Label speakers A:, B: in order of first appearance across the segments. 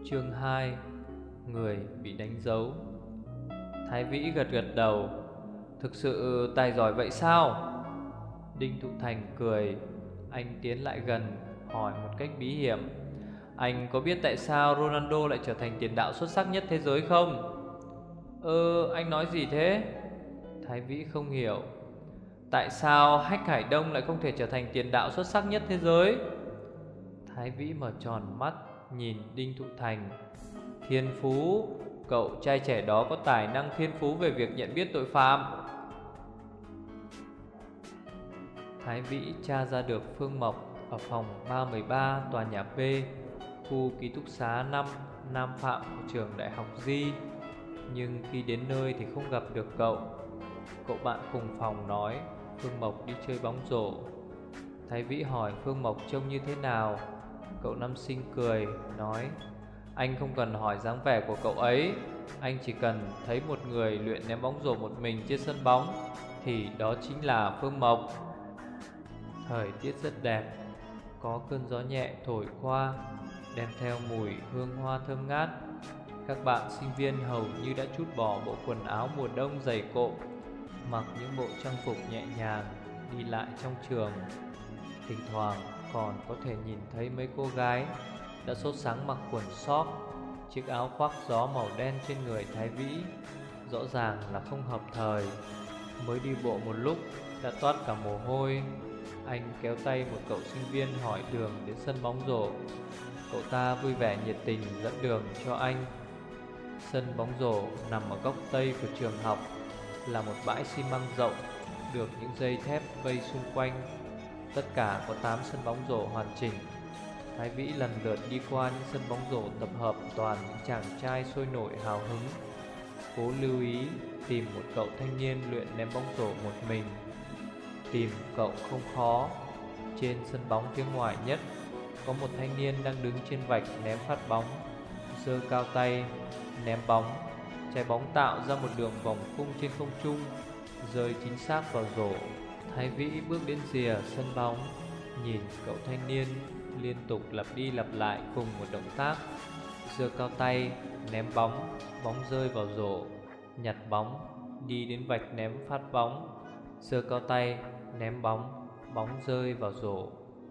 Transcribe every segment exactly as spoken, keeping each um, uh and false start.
A: Chương hai. Người bị đánh dấu. Thái Vĩ gật gật đầu. Thực sự tài giỏi vậy sao? Đinh Thụ Thành cười. Anh tiến lại gần, hỏi một cách bí hiểm: Anh có biết tại sao Ronaldo lại trở thành tiền đạo xuất sắc nhất thế giới không? Ơ, anh nói gì thế? Thái Vĩ không hiểu. Tại sao Hách Hải Đông lại không thể trở thành tiền đạo xuất sắc nhất thế giới? Thái Vĩ mở tròn mắt, nhìn Đinh Thụ Thành. Thiên phú, cậu trai trẻ đó có tài năng thiên phú về việc nhận biết tội phạm. Thái Vĩ tra ra được Phương Mộc ở phòng ba một ba tòa nhà P, khu ký túc xá năm Nam Phạm của trường Đại học Di. Nhưng khi đến nơi thì không gặp được cậu. Cậu bạn cùng phòng nói Phương Mộc đi chơi bóng rổ. Thái Vĩ hỏi Phương Mộc trông như thế nào. Cậu nam sinh cười, nói: Anh không cần hỏi dáng vẻ của cậu ấy. Anh chỉ cần thấy một người luyện ném bóng rổ một mình trên sân bóng thì đó chính là Phương Mộc. Thời tiết rất đẹp. Có cơn gió nhẹ thổi qua, đem theo mùi hương hoa thơm ngát. Các bạn sinh viên hầu như đã trút bỏ bộ quần áo mùa đông dày cộm, mặc những bộ trang phục nhẹ nhàng đi lại trong trường. Thỉnh thoảng còn có thể nhìn thấy mấy cô gái đã sốt sắng mặc quần sóc, chiếc áo khoác gió màu đen trên người Thái Vĩ rõ ràng là không hợp thời. Mới đi bộ một lúc đã toát cả mồ hôi. Anh kéo tay một cậu sinh viên hỏi đường đến sân bóng rổ. Cậu ta vui vẻ nhiệt tình dẫn đường cho anh. Sân bóng rổ nằm ở góc tây của trường học, là một bãi xi măng rộng, được những dây thép vây xung quanh. Tất cả có tám sân bóng rổ hoàn chỉnh. Thái Vĩ lần lượt đi qua những sân bóng rổ tập hợp toàn những chàng trai sôi nổi hào hứng. Cố lưu ý tìm một cậu thanh niên luyện ném bóng rổ một mình. Tìm cậu không khó. Trên sân bóng phía ngoài nhất có một thanh niên đang đứng trên vạch ném phát bóng, giơ cao tay ném bóng. Trái bóng tạo ra một đường vòng cung trên không trung, rơi chính xác vào rổ. Thái Vĩ bước đến rìa sân bóng, nhìn cậu thanh niên liên tục lặp đi lặp lại cùng một động tác: giơ cao tay ném bóng, bóng rơi vào rổ; nhặt bóng, đi đến vạch ném phát bóng, giơ cao tay ném bóng, bóng rơi vào rổ.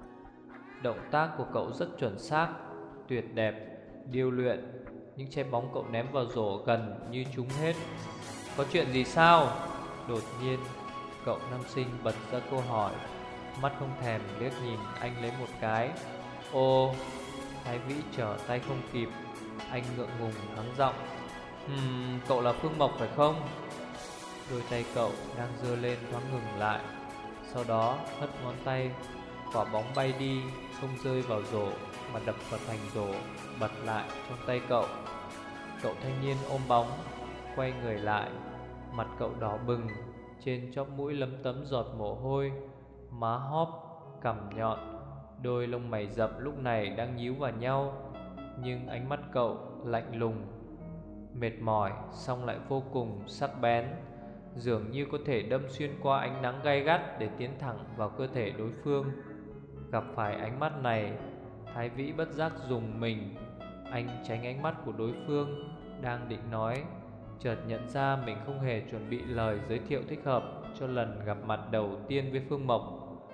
A: Động tác của cậu rất chuẩn xác, tuyệt đẹp, điêu luyện. Những trái bóng cậu ném vào rổ gần như trúng hết. Có chuyện gì sao? Đột nhiên cậu nam sinh bật ra câu hỏi, mắt không thèm liếc nhìn anh lấy một cái. Ô, Thái Vĩ trở tay không kịp. Anh ngượng ngùng hắng giọng: Ừm, cậu là Phương Mộc phải không? Đôi tay cậu đang giơ lên thoáng ngừng lại. Sau đó hất ngón tay, quả bóng bay đi, không rơi vào rổ mà đập vào thành rổ, bật lại trong tay cậu. Cậu thanh niên ôm bóng, quay người lại. Mặt cậu đỏ bừng, trên chóp mũi lấm tấm giọt mồ hôi, má hóp, cằm nhọn. Đôi lông mày rậm lúc này đang nhíu vào nhau, nhưng ánh mắt cậu lạnh lùng, mệt mỏi song lại vô cùng sắc bén, dường như có thể đâm xuyên qua ánh nắng gay gắt để tiến thẳng vào cơ thể đối phương. Gặp phải ánh mắt này, Thái Vĩ bất giác rùng mình. Anh tránh ánh mắt của đối phương đang định nói, chợt nhận ra mình không hề chuẩn bị lời giới thiệu thích hợp cho lần gặp mặt đầu tiên với Phương Mộc.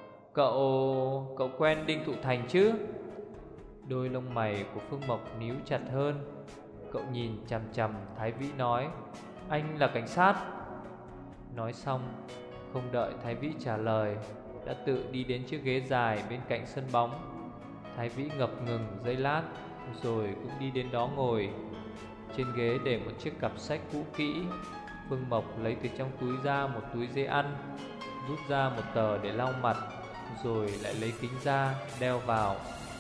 A: Cậu... cậu quen Đinh Thụ Thành chứ? Đôi lông mày của Phương Mộc níu chặt hơn. Cậu nhìn chằm chằm Thái Vĩ nói, anh là cảnh sát. Nói xong, không đợi Thái Vĩ trả lời, đã tự đi đến chiếc ghế dài bên cạnh sân bóng. Thái Vĩ ngập ngừng giây lát, rồi cũng đi đến đó ngồi. Trên ghế để một chiếc cặp sách cũ kỹ. Phương Mộc lấy từ trong túi ra một túi giấy ăn, rút ra một tờ để lau mặt, rồi lại lấy kính ra đeo vào.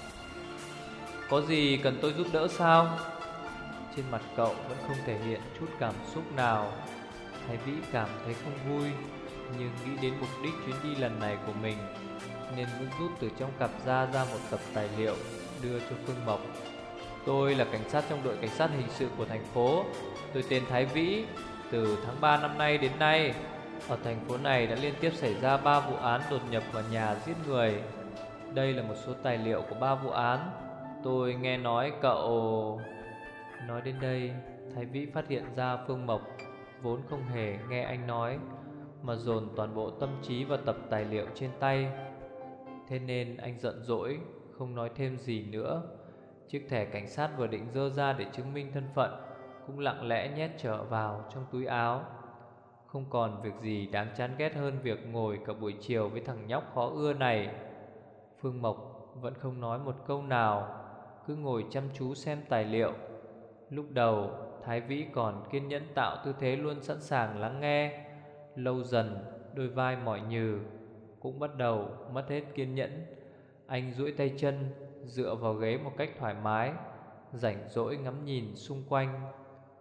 A: Có gì cần tôi giúp đỡ sao? Trên mặt cậu vẫn không thể hiện chút cảm xúc nào. Thái Vĩ cảm thấy không vui, nhưng nghĩ đến mục đích chuyến đi lần này của mình, nên vẫn rút từ trong cặp ra ra một tập tài liệu đưa cho Phương Mộc. Tôi là cảnh sát trong đội cảnh sát hình sự của thành phố. Tôi tên Thái Vĩ. Từ tháng ba năm nay đến nay, ở thành phố này đã liên tiếp xảy ra ba vụ án đột nhập vào nhà giết người. Đây là một số tài liệu của ba vụ án. Tôi nghe nói cậu... Nói đến đây, Thái Vĩ phát hiện ra Phương Mộc vốn không hề nghe anh nói, mà dồn toàn bộ tâm trí vào tập tài liệu trên tay. Thế nên anh giận dỗi, không nói thêm gì nữa. Chiếc thẻ cảnh sát vừa định giơ ra để chứng minh thân phận cũng lặng lẽ nhét trở vào trong túi áo. Không còn việc gì đáng chán ghét hơn việc ngồi cả buổi chiều với thằng nhóc khó ưa này. Phương Mộc vẫn không nói một câu nào, cứ ngồi chăm chú xem tài liệu. Lúc đầu Thái Vĩ còn kiên nhẫn tạo tư thế luôn sẵn sàng lắng nghe. Lâu dần đôi vai mỏi nhừ cũng bắt đầu mất hết kiên nhẫn. Anh duỗi tay chân dựa vào ghế một cách thoải mái, rảnh rỗi ngắm nhìn xung quanh.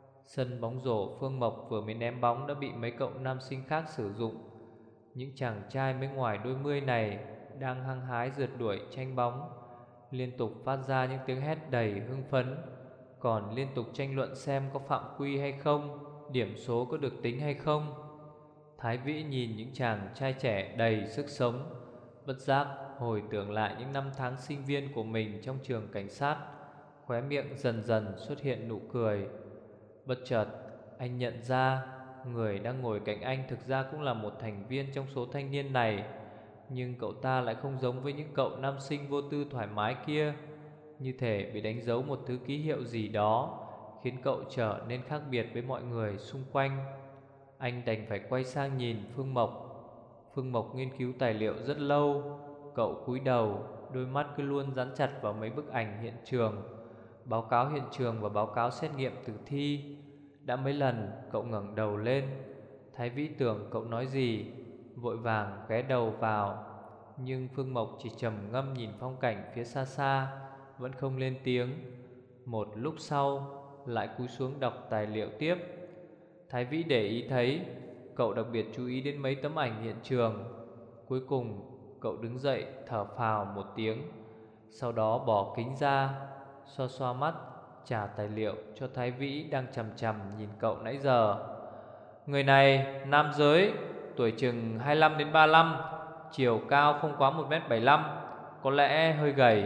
A: Sân bóng rổ Phương Mộc vừa mới ném bóng đã bị mấy cậu nam sinh khác sử dụng. Những chàng trai mới ngoài đôi mươi này đang hăng hái rượt đuổi tranh bóng, liên tục phát ra những tiếng hét đầy hưng phấn, còn liên tục tranh luận xem có phạm quy hay không, điểm số có được tính hay không. Thái Vĩ nhìn những chàng trai trẻ đầy sức sống, bất giác hồi tưởng lại những năm tháng sinh viên của mình trong trường cảnh sát. Khóe miệng dần dần xuất hiện nụ cười. Bất chợt anh nhận ra người đang ngồi cạnh anh thực ra cũng là một thành viên trong số thanh niên này. Nhưng cậu ta lại không giống với những cậu nam sinh vô tư thoải mái kia, như thể bị đánh dấu một thứ ký hiệu gì đó, khiến cậu trở nên khác biệt với mọi người xung quanh. Anh đành phải quay sang nhìn Phương Mộc. Phương Mộc nghiên cứu tài liệu rất lâu. Cậu cúi đầu, đôi mắt cứ luôn dán chặt vào mấy bức ảnh hiện trường, báo cáo hiện trường và báo cáo xét nghiệm tử thi. Đã mấy lần cậu ngẩng đầu lên. Thái Vĩ tưởng cậu nói gì, vội vàng ghé đầu vào. Nhưng Phương Mộc chỉ trầm ngâm nhìn phong cảnh phía xa xa, vẫn không lên tiếng. Một lúc sau lại cúi xuống đọc tài liệu tiếp. Thái Vĩ để ý thấy cậu đặc biệt chú ý đến mấy tấm ảnh hiện trường. Cuối cùng cậu đứng dậy thở phào một tiếng, sau đó bỏ kính ra, xoa xoa mắt, trả tài liệu cho Thái Vĩ đang chằm chằm nhìn cậu nãy giờ. Người này nam giới, tuổi chừng hai lăm đến ba lăm, chiều cao không quá một mét bảy lăm, có lẽ hơi gầy.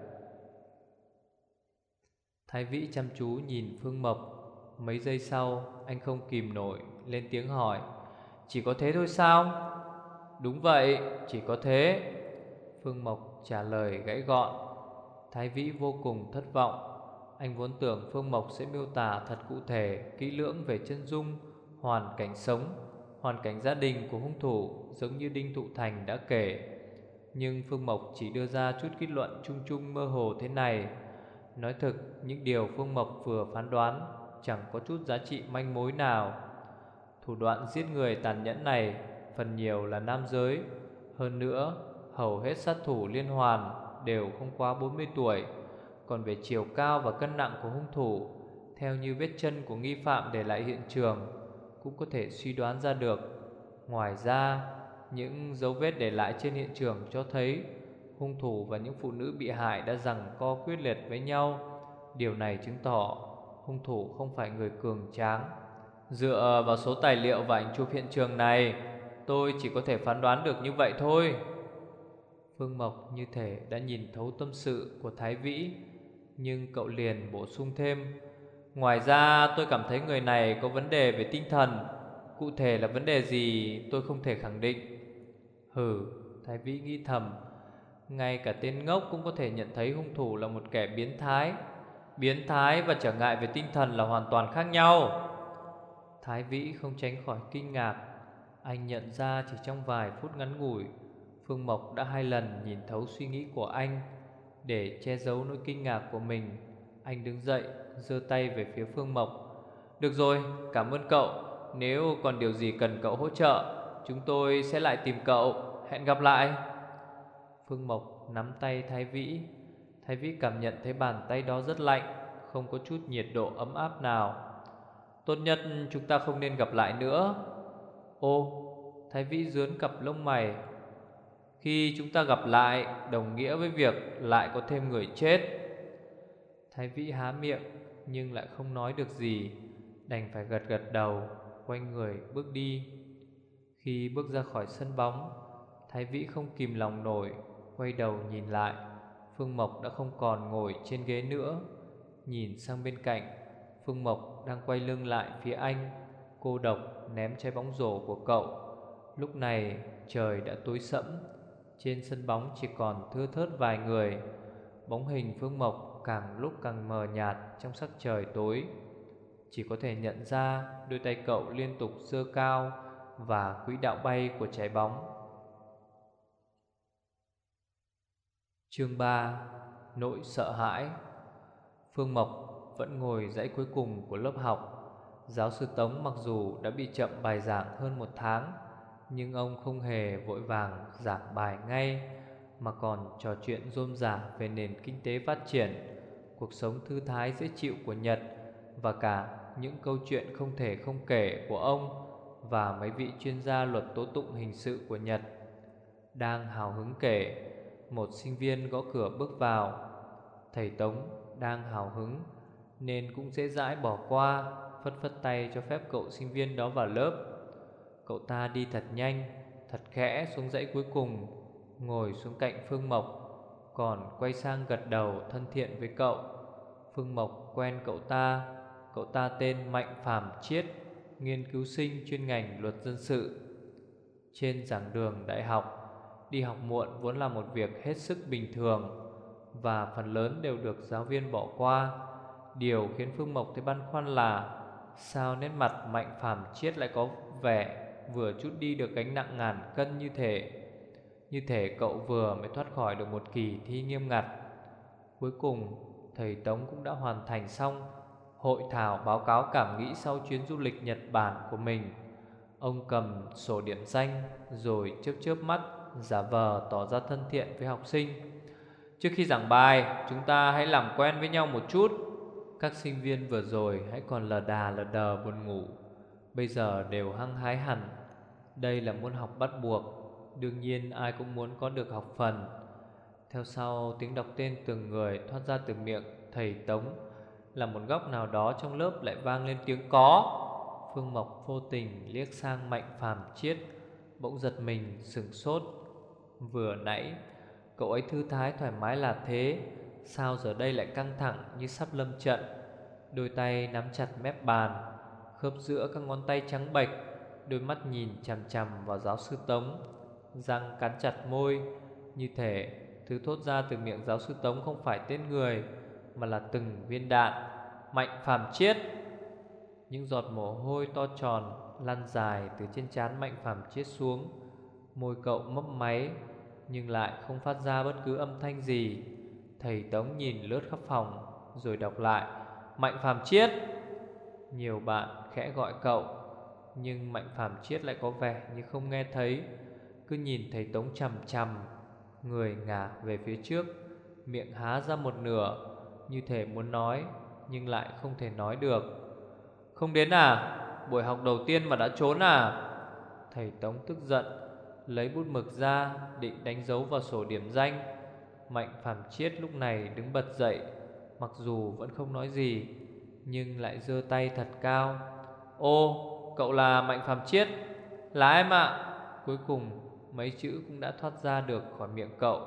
A: Thái Vĩ chăm chú nhìn Phương Mộc. Mấy giây sau anh không kìm nổi lên tiếng hỏi: Chỉ có thế thôi sao? Đúng vậy, chỉ có thế, Phương Mộc trả lời gãy gọn. Thái Vĩ vô cùng thất vọng. Anh vốn tưởng Phương Mộc sẽ miêu tả thật cụ thể, kỹ lưỡng về chân dung, hoàn cảnh sống, hoàn cảnh gia đình của hung thủ, giống như Đinh Thụ Thành đã kể. Nhưng Phương Mộc chỉ đưa ra chút kết luận chung chung mơ hồ thế này. Nói thực, những điều Phương Mộc vừa phán đoán chẳng có chút giá trị manh mối nào. Thủ đoạn giết người tàn nhẫn này phần nhiều là nam giới. Hơn nữa, hầu hết sát thủ liên hoàn đều không quá bốn mươi tuổi. Còn về chiều cao và cân nặng của hung thủ, theo như vết chân của nghi phạm để lại hiện trường, cũng có thể suy đoán ra được. Ngoài ra, những dấu vết để lại trên hiện trường cho thấy hung thủ và những phụ nữ bị hại đã giằng co quyết liệt với nhau. Điều này chứng tỏ hung thủ không phải người cường tráng. Dựa vào số tài liệu và ảnh chụp hiện trường này, tôi chỉ có thể phán đoán được như vậy thôi. Phương Mộc như thể đã nhìn thấu tâm sự của Thái Vĩ, nhưng cậu liền bổ sung thêm: Ngoài ra tôi cảm thấy người này có vấn đề về tinh thần. Cụ thể là vấn đề gì tôi không thể khẳng định. Hừ, Thái Vĩ nghĩ thầm, ngay cả tên ngốc cũng có thể nhận thấy hung thủ là một kẻ biến thái. Biến thái và trở ngại về tinh thần là hoàn toàn khác nhau. Thái Vĩ không tránh khỏi kinh ngạc. Anh nhận ra chỉ trong vài phút ngắn ngủi, Phương Mộc đã hai lần nhìn thấu suy nghĩ của anh. Để che giấu nỗi kinh ngạc của mình, anh đứng dậy, giơ tay về phía Phương Mộc. Được rồi, cảm ơn cậu. Nếu còn điều gì cần cậu hỗ trợ, chúng tôi sẽ lại tìm cậu. Hẹn gặp lại. Phương Mộc nắm tay Thái Vĩ. Thái Vĩ cảm nhận thấy bàn tay đó rất lạnh, không có chút nhiệt độ ấm áp nào. Tốt nhất chúng ta không nên gặp lại nữa. Ô, Thái Vĩ rướn cặp lông mày. Khi chúng ta gặp lại đồng nghĩa với việc lại có thêm người chết. Thái Vĩ há miệng nhưng lại không nói được gì, đành phải gật gật đầu, quay người bước đi. Khi bước ra khỏi sân bóng, Thái Vĩ không kìm lòng nổi, quay đầu nhìn lại. Phương Mộc đã không còn ngồi trên ghế nữa. Nhìn sang bên cạnh, Phương Mộc đang quay lưng lại phía anh, cô độc ném trái bóng rổ của cậu. Lúc này trời đã tối sẫm, trên sân bóng chỉ còn thưa thớt vài người. Bóng hình Phương Mộc càng lúc càng mờ nhạt trong sắc trời tối. Chỉ có thể nhận ra đôi tay cậu liên tục giơ cao và quỹ đạo bay của trái bóng. Chương ba. Nỗi sợ hãi. Phương Mộc vẫn ngồi dãy cuối cùng của lớp học. Giáo sư Tống mặc dù đã bị chậm bài giảng hơn một tháng, nhưng ông không hề vội vàng giảng bài ngay, mà còn trò chuyện rôm rả về nền kinh tế phát triển, cuộc sống thư thái dễ chịu của Nhật, và cả những câu chuyện không thể không kể của ông và mấy vị chuyên gia luật tố tụng hình sự của Nhật. Đang hào hứng kể, một sinh viên gõ cửa bước vào. Thầy Tống đang hào hứng nên cũng dễ dãi bỏ qua, phất phất tay cho phép cậu sinh viên đó vào lớp. Cậu ta đi thật nhanh, thật khẽ xuống dãy cuối cùng, ngồi xuống cạnh Phương Mộc, còn quay sang gật đầu thân thiện với cậu. Phương Mộc quen cậu ta. Cậu ta tên Mạnh Phàm Chiết, nghiên cứu sinh chuyên ngành luật dân sự. Trên giảng đường đại học, đi học muộn vốn là một việc hết sức bình thường, và phần lớn đều được giáo viên bỏ qua. Điều khiến Phương Mộc thấy băn khoăn là sao nét mặt Mạnh Phàm Chiết lại có vẻ vừa chút đi được gánh nặng ngàn cân như thể Như thể cậu vừa mới thoát khỏi được một kỳ thi nghiêm ngặt. Cuối cùng, thầy Tống cũng đã hoàn thành xong hội thảo báo cáo cảm nghĩ sau chuyến du lịch Nhật Bản của mình. Ông cầm sổ điểm danh rồi chớp chớp mắt, giả vờ tỏ ra thân thiện với học sinh. Trước khi giảng bài, chúng ta hãy làm quen với nhau một chút. Các sinh viên vừa rồi hãy còn lờ đà lờ đờ buồn ngủ, bây giờ đều hăng hái hẳn. Đây là môn học bắt buộc, đương nhiên ai cũng muốn có được học phần. Theo sau, tiếng đọc tên từng người thoát ra từ miệng thầy Tống. Là một góc nào đó trong lớp lại vang lên tiếng có. Phương Mộc vô tình liếc sang Mạnh Phàm Chiết, bỗng giật mình sửng sốt. Vừa nãy cậu ấy thư thái thoải mái là thế, sao giờ đây lại căng thẳng như sắp lâm trận? Đôi tay nắm chặt mép bàn, khớp giữa các ngón tay trắng bệch, đôi mắt nhìn chằm chằm vào giáo sư Tống, răng cắn chặt môi, như thể thứ thốt ra từ miệng giáo sư Tống không phải tên người, mà là từng viên đạn. Mạnh Phàm Chiết. Những giọt mồ hôi to tròn lăn dài từ trên trán Mạnh Phàm Chiết xuống. Môi cậu mấp máy nhưng lại không phát ra bất cứ âm thanh gì. Thầy Tống nhìn lướt khắp phòng rồi đọc lại: Mạnh Phàm Chiết. Nhiều bạn khẽ gọi cậu, nhưng Mạnh Phàm Chiết lại có vẻ như không nghe thấy, cứ nhìn thầy Tống chằm chằm, người ngả về phía trước, miệng há ra một nửa, như thể muốn nói nhưng lại không thể nói được. Không đến à? Buổi học đầu tiên mà đã trốn à? Thầy Tống tức giận, lấy bút mực ra định đánh dấu vào sổ điểm danh. Mạnh Phàm Chiết lúc này đứng bật dậy, mặc dù vẫn không nói gì, nhưng lại giơ tay thật cao. Ô, cậu là Mạnh Phàm Chiết? Là em ạ. Cuối cùng mấy chữ cũng đã thoát ra được khỏi miệng cậu.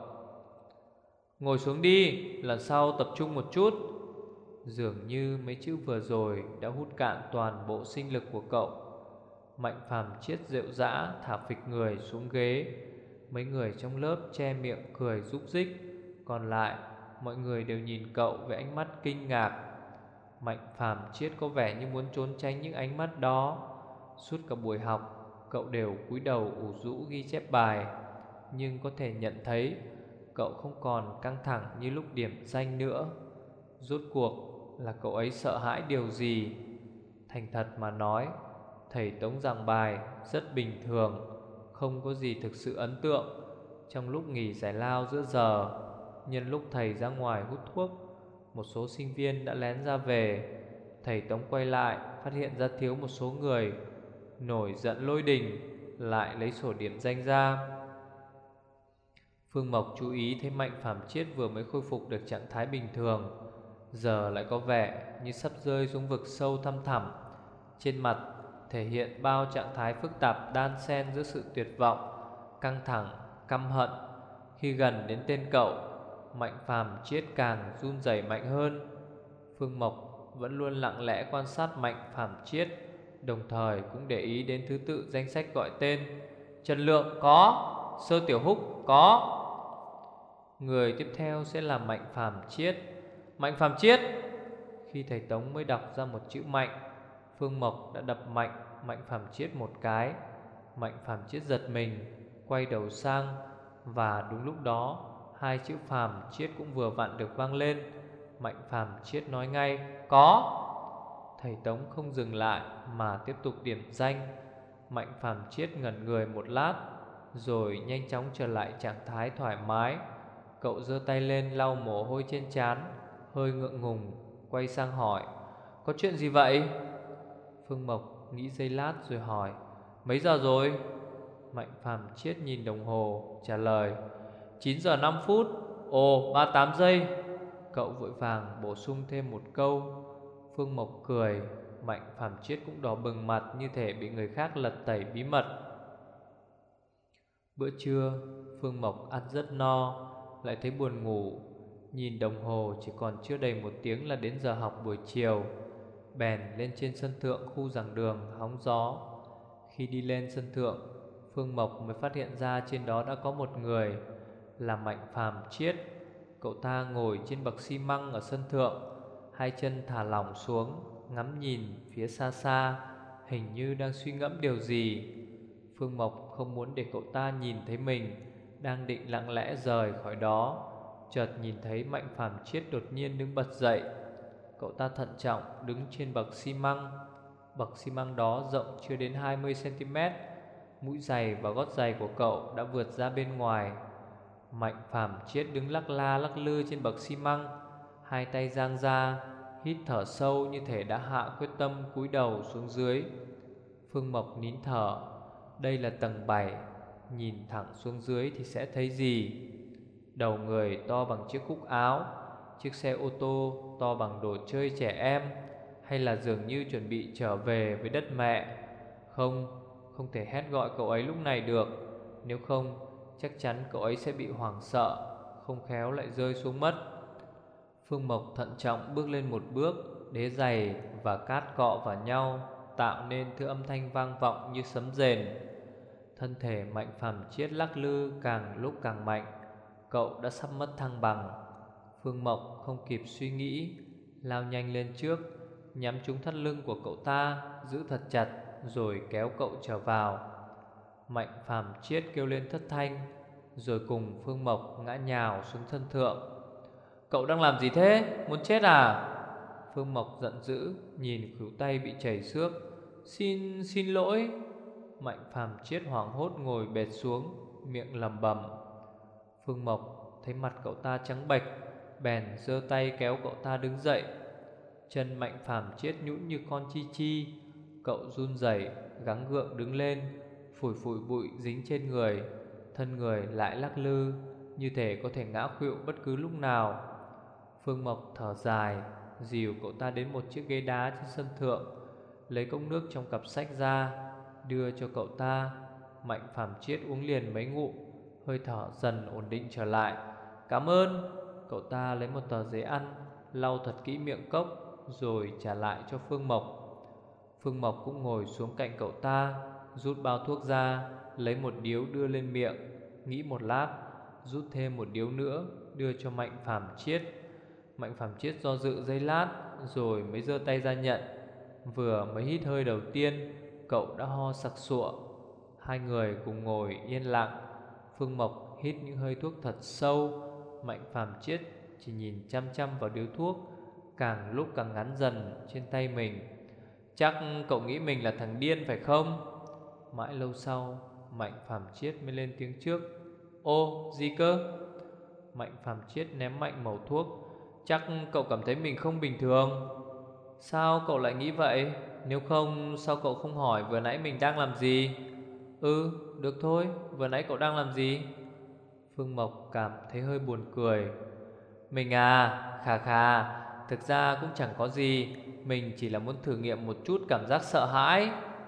A: Ngồi xuống đi, lần sau tập trung một chút. Dường như mấy chữ vừa rồi đã hút cạn toàn bộ sinh lực của cậu. Mạnh Phàm Chiết rệu rã thả phịch người xuống ghế. Mấy người trong lớp che miệng cười rúc rích, còn lại mọi người đều nhìn cậu với ánh mắt kinh ngạc. Mạnh Phàm Chiết có vẻ như muốn trốn tránh những ánh mắt đó. Suốt cả buổi học, cậu đều cúi đầu ủ rũ ghi chép bài, nhưng có thể nhận thấy cậu không còn căng thẳng như lúc điểm danh nữa. Rốt cuộc là cậu ấy sợ hãi điều gì? Thành thật mà nói, thầy Tống giảng bài rất bình thường, không có gì thực sự ấn tượng. Trong lúc nghỉ giải lao giữa giờ, nhân lúc thầy ra ngoài hút thuốc, một số sinh viên đã lén ra về. Thầy Tống quay lại, phát hiện ra thiếu một số người, nổi giận lôi đình, lại lấy sổ điểm danh ra. Phương Mộc chú ý thấy Mạnh Phàm Chiết vừa mới khôi phục được trạng thái bình thường, giờ lại có vẻ như sắp rơi xuống vực sâu thăm thẳm. Trên mặt thể hiện bao trạng thái phức tạp đan xen giữa sự tuyệt vọng, căng thẳng, căm hận. Khi gần đến tên cậu, Mạnh Phàm Chiết càng run rẩy mạnh hơn. Phương Mộc vẫn luôn lặng lẽ quan sát Mạnh Phàm Chiết, đồng thời cũng để ý đến thứ tự danh sách gọi tên. Trần Lượng có, Sơ Tiểu Húc có. Người tiếp theo sẽ là Mạnh Phàm Chiết. Mạnh Phàm Chiết. Khi thầy Tống mới đọc ra một chữ Mạnh, Phương Mộc đã đập mạnh Mạnh Phàm Chiết một cái. Mạnh Phàm Chiết giật mình, quay đầu sang, và đúng lúc đó hai chữ Phàm Chiết cũng vừa vặn được vang lên. Mạnh Phàm Chiết nói ngay: có. Thầy Tống không dừng lại mà tiếp tục điểm danh. Mạnh Phàm Chiết ngẩn người một lát, rồi nhanh chóng trở lại trạng thái thoải mái. Cậu giơ tay lên lau mồ hôi trên trán, hơi ngượng ngùng quay sang hỏi: có chuyện gì vậy? Phương Mộc nghĩ giây lát rồi hỏi: mấy giờ rồi? Mạnh Phàm Chiết nhìn đồng hồ trả lời: chín giờ năm phút. Ồ, ba mươi tám giây. Cậu vội vàng bổ sung thêm một câu. Phương Mộc cười. Mạnh Phàm Chiết cũng đỏ bừng mặt, như thể bị người khác lật tẩy bí mật. Bữa trưa, Phương Mộc ăn rất no, lại thấy buồn ngủ. Nhìn đồng hồ chỉ còn chưa đầy một tiếng là đến giờ học buổi chiều, bèn lên trên sân thượng khu giảng đường hóng gió. Khi đi lên sân thượng, Phương Mộc mới phát hiện ra trên đó đã có một người, là Mạnh Phàm Chiết. Cậu ta ngồi trên bậc xi măng ở sân thượng, hai chân thả lỏng xuống, ngắm nhìn phía xa xa, hình như đang suy ngẫm điều gì. Phương Mộc không muốn để cậu ta nhìn thấy mình, đang định lặng lẽ rời khỏi đó, chợt nhìn thấy Mạnh Phàm Chiết đột nhiên đứng bật dậy. Cậu ta thận trọng đứng trên bậc xi măng. Bậc xi măng đó rộng chưa đến hai mươi xăng-ti-mét. Mũi giày và gót giày của cậu đã vượt ra bên ngoài. Mạnh Phàm Chiết đứng lắc la lắc lư trên bậc xi măng, hai tay dang ra, hít thở sâu như thể đã hạ quyết tâm cúi đầu xuống dưới. Phương Mộc nín thở. Đây là tầng bảy, nhìn thẳng xuống dưới thì sẽ thấy gì? Đầu người to bằng chiếc cúc áo, chiếc xe ô tô to bằng đồ chơi trẻ em, hay là dường như chuẩn bị trở về với đất mẹ? Không, không thể hét gọi cậu ấy lúc này được. Nếu không, chắc chắn cậu ấy sẽ bị hoảng sợ, không khéo lại rơi xuống mất. Phương Mộc thận trọng bước lên một bước. Đế giày và cát cọ vào nhau, tạo nên thứ âm thanh vang vọng như sấm rền. Thân thể Mạnh Phàm Chiết lắc lư càng lúc càng mạnh. Cậu đã sắp mất thăng bằng. Phương Mộc không kịp suy nghĩ, lao nhanh lên trước, nhắm trúng thắt lưng của cậu ta, giữ thật chặt, rồi kéo cậu trở vào. Mạnh Phàm Chiết kêu lên thất thanh, rồi cùng Phương Mộc ngã nhào xuống sân thượng. Cậu đang làm gì thế? Muốn chết à? Phương Mộc giận dữ, nhìn khuỷu tay bị chảy xước. Xin, xin lỗi. Mạnh Phàm Chiết hoảng hốt ngồi bệt xuống, miệng lẩm bẩm. Phương Mộc thấy mặt cậu ta trắng bệch, bèn giơ tay kéo cậu ta đứng dậy. Chân Mạnh Phàm Chiết nhũn như con chi chi. Cậu run rẩy gắng gượng đứng lên, phủi phủi bụi dính trên người. Thân người lại lắc lư, như thể có thể ngã khuỵu bất cứ lúc nào. Phương Mộc thở dài, dìu cậu ta đến một chiếc ghế đá trên sân thượng, lấy cốc nước trong cặp sách ra, đưa cho cậu ta. Mạnh Phàm Chiết uống liền mấy ngụm, hơi thở dần ổn định trở lại. Cảm ơn. Cậu ta lấy một tờ giấy ăn, lau thật kỹ miệng cốc, rồi trả lại cho Phương Mộc. Phương Mộc cũng ngồi xuống cạnh cậu ta, rút bao thuốc ra, lấy một điếu đưa lên miệng, nghĩ một lát, rút thêm một điếu nữa, đưa cho Mạnh Phàm Chiết. Mạnh Phàm Chiết do dự giây lát, rồi mới giơ tay ra nhận. Vừa mới hít hơi đầu tiên, cậu đã ho sặc sụa. Hai người cùng ngồi yên lặng. Phương Mộc hít những hơi thuốc thật sâu. Mạnh Phàm Chiết chỉ nhìn chăm chăm vào điếu thuốc, càng lúc càng ngắn dần trên tay mình. Chắc cậu nghĩ mình là thằng điên phải không? Mãi lâu sau, Mạnh Phàm Chiết mới lên tiếng trước. Ô, gì cơ? Mạnh Phàm Chiết ném mạnh mẩu thuốc. Chắc cậu cảm thấy mình không bình thường. Sao cậu lại nghĩ vậy? Nếu không, sao cậu không hỏi vừa nãy mình đang làm gì? Ừ, được thôi, vừa nãy cậu đang làm gì? Phương Mộc cảm thấy hơi buồn cười. Mình à, khà khà, thực ra cũng chẳng có gì. Mình chỉ là muốn thử nghiệm một chút cảm giác sợ hãi.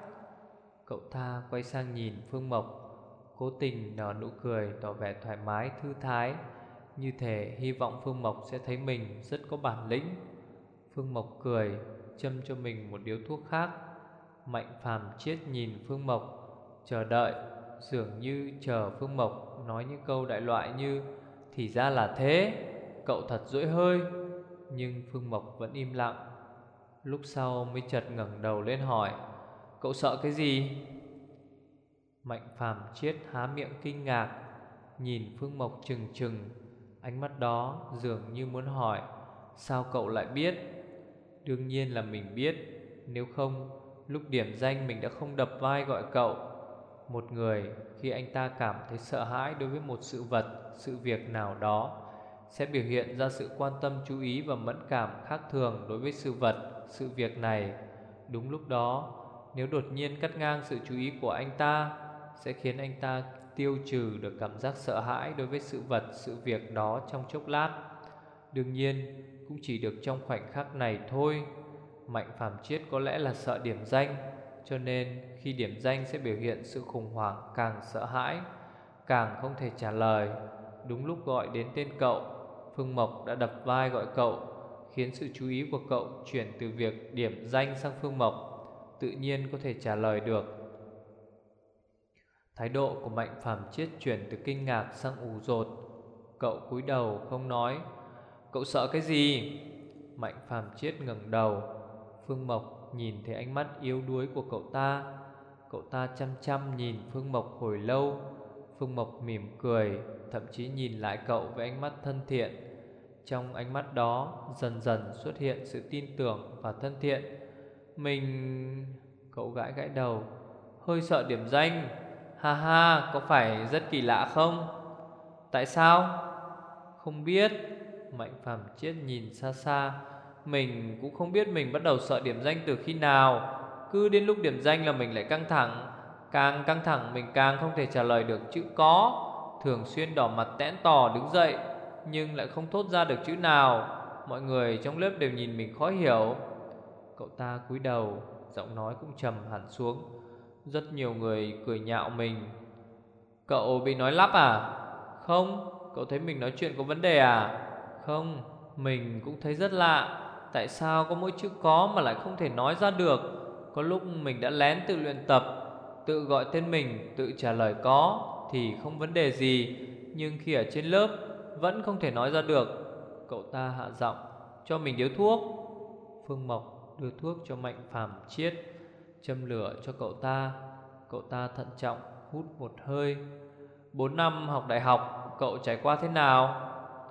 A: Cậu ta quay sang nhìn Phương Mộc, cố tình nở nụ cười tỏ vẻ thoải mái thư thái, như thể hy vọng Phương Mộc sẽ thấy mình rất có bản lĩnh. Phương Mộc cười, châm cho mình một điếu thuốc khác. Mạnh Phàm Chiết nhìn Phương Mộc, chờ đợi, dường như chờ Phương Mộc nói những câu đại loại như thì ra là thế, cậu thật dỗi hơi. Nhưng Phương Mộc vẫn im lặng. Lúc sau mới chợt ngẩng đầu lên hỏi, cậu sợ cái gì? Mạnh Phàm Chiết há miệng kinh ngạc, nhìn Phương Mộc trừng trừng. Ánh mắt đó dường như muốn hỏi, sao cậu lại biết? Đương nhiên là mình biết, nếu không lúc điểm danh mình đã không đập vai gọi cậu. Một người khi anh ta cảm thấy sợ hãi đối với một sự vật, sự việc nào đó sẽ biểu hiện ra sự quan tâm chú ý và mẫn cảm khác thường đối với sự vật, sự việc này. Đúng lúc đó, nếu đột nhiên cắt ngang sự chú ý của anh ta, sẽ khiến anh ta tiêu trừ được cảm giác sợ hãi đối với sự vật, sự việc đó trong chốc lát. Đương nhiên, cũng chỉ được trong khoảnh khắc này thôi. Mạnh Phàm Chiết có lẽ là sợ điểm danh, cho nên khi điểm danh sẽ biểu hiện sự khủng hoảng, càng sợ hãi, càng không thể trả lời. Đúng lúc gọi đến tên cậu, Phương Mộc đã đập vai gọi cậu, khiến sự chú ý của cậu chuyển từ việc điểm danh sang Phương Mộc, tự nhiên có thể trả lời được. Thái độ của Mạnh Phàm Chiết chuyển từ kinh ngạc sang ủ rột. Cậu cúi đầu không nói. Cậu sợ cái gì? Mạnh Phàm Chiết ngẩng đầu. Phương Mộc nhìn thấy ánh mắt yếu đuối của cậu ta. Cậu ta chăm chăm nhìn Phương Mộc hồi lâu. Phương Mộc mỉm cười, thậm chí nhìn lại cậu với ánh mắt thân thiện. Trong ánh mắt đó dần dần xuất hiện sự tin tưởng và thân thiện. Mình... Cậu gãi gãi đầu. Hơi sợ điểm danh. Ha ha, có phải rất kỳ lạ không? Tại sao? Không biết. Mạnh Phàm Chiết nhìn xa xa. Mình cũng không biết mình bắt đầu sợ điểm danh từ khi nào. Cứ đến lúc điểm danh là mình lại căng thẳng. Càng căng thẳng mình càng không thể trả lời được chữ có. Thường xuyên đỏ mặt tẽn tò đứng dậy, nhưng lại không thốt ra được chữ nào. Mọi người trong lớp đều nhìn mình khó hiểu. Cậu ta cúi đầu, giọng nói cũng trầm hẳn xuống. Rất nhiều người cười nhạo mình. Cậu bị nói lắp à? Không. Cậu thấy mình nói chuyện có vấn đề à? Không. Mình cũng thấy rất lạ. Tại sao có mỗi chữ có mà lại không thể nói ra được? Có lúc mình đã lén tự luyện tập, tự gọi tên mình, tự trả lời có thì không vấn đề gì. Nhưng khi ở trên lớp vẫn không thể nói ra được. Cậu ta hạ giọng, cho mình điếu thuốc. Phương Mộc đưa thuốc cho Mạnh Phàm Chiết, châm lửa cho cậu ta. Cậu ta thận trọng hút một hơi. Bốn năm học đại học cậu trải qua thế nào?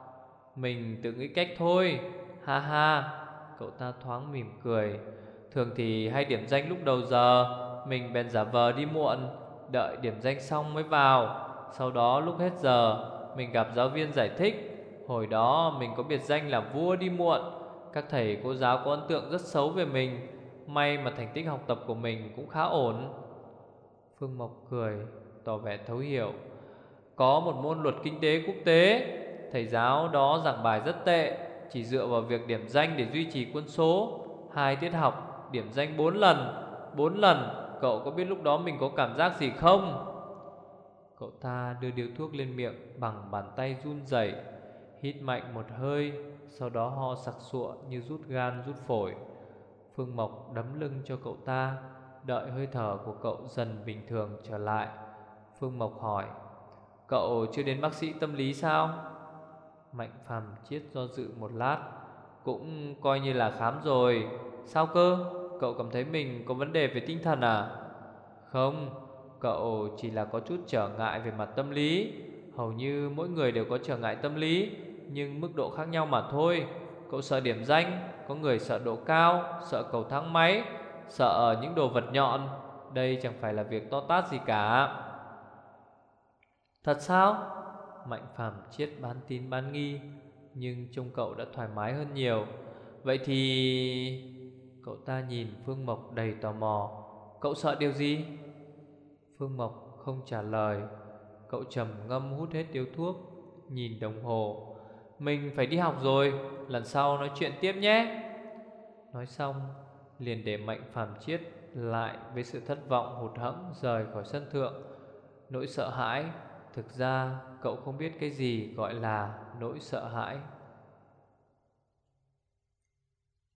A: Mình tự nghĩ cách thôi. Ha ha. Cậu ta thoáng mỉm cười. Thường thì hay điểm danh lúc đầu giờ, mình bèn giả vờ đi muộn, đợi điểm danh xong mới vào. Sau đó lúc hết giờ mình gặp giáo viên giải thích. Hồi đó mình có biệt danh là vua đi muộn. Các thầy cô giáo có ấn tượng rất xấu về mình. May mà thành tích học tập của mình cũng khá ổn. Phương Mộc cười, tỏ vẻ thấu hiểu. Có một môn luật kinh tế quốc tế, thầy giáo đó giảng bài rất tệ, chỉ dựa vào việc điểm danh để duy trì quân số. Hai tiết học điểm danh bốn lần. Bốn lần. Cậu có biết lúc đó mình có cảm giác gì không? Cậu ta đưa điếu thuốc lên miệng bằng bàn tay run rẩy, hít mạnh một hơi, sau đó ho sặc sụa như rút gan rút phổi. Phương Mộc đấm lưng cho cậu ta, đợi hơi thở của cậu dần bình thường trở lại. Phương Mộc hỏi, cậu chưa đến bác sĩ tâm lý sao? Mạnh Phàm Chiết do dự một lát. Cũng coi như là khám rồi. Sao cơ? Cậu cảm thấy mình có vấn đề về tinh thần à? Không, cậu chỉ là có chút trở ngại về mặt tâm lý. Hầu như mỗi người đều có trở ngại tâm lý, nhưng mức độ khác nhau mà thôi. Cậu sợ điểm danh, có người sợ độ cao, sợ cầu thang máy, sợ những đồ vật nhọn. Đây chẳng phải là việc to tát gì cả. Thật sao? Mạnh Phàm Chiết bán tín bán nghi, nhưng trông cậu đã thoải mái hơn nhiều. Vậy thì... Cậu ta nhìn Phương Mộc đầy tò mò. Cậu sợ điều gì? Phương Mộc không trả lời. Cậu trầm ngâm hút hết điếu thuốc, nhìn đồng hồ. Mình phải đi học rồi, lần sau nói chuyện tiếp nhé. Nói xong liền để Mạnh Phàm Chiết lại với sự thất vọng hụt hẫng rời khỏi sân thượng. Nỗi sợ hãi, thực ra cậu không biết cái gì gọi là nỗi sợ hãi.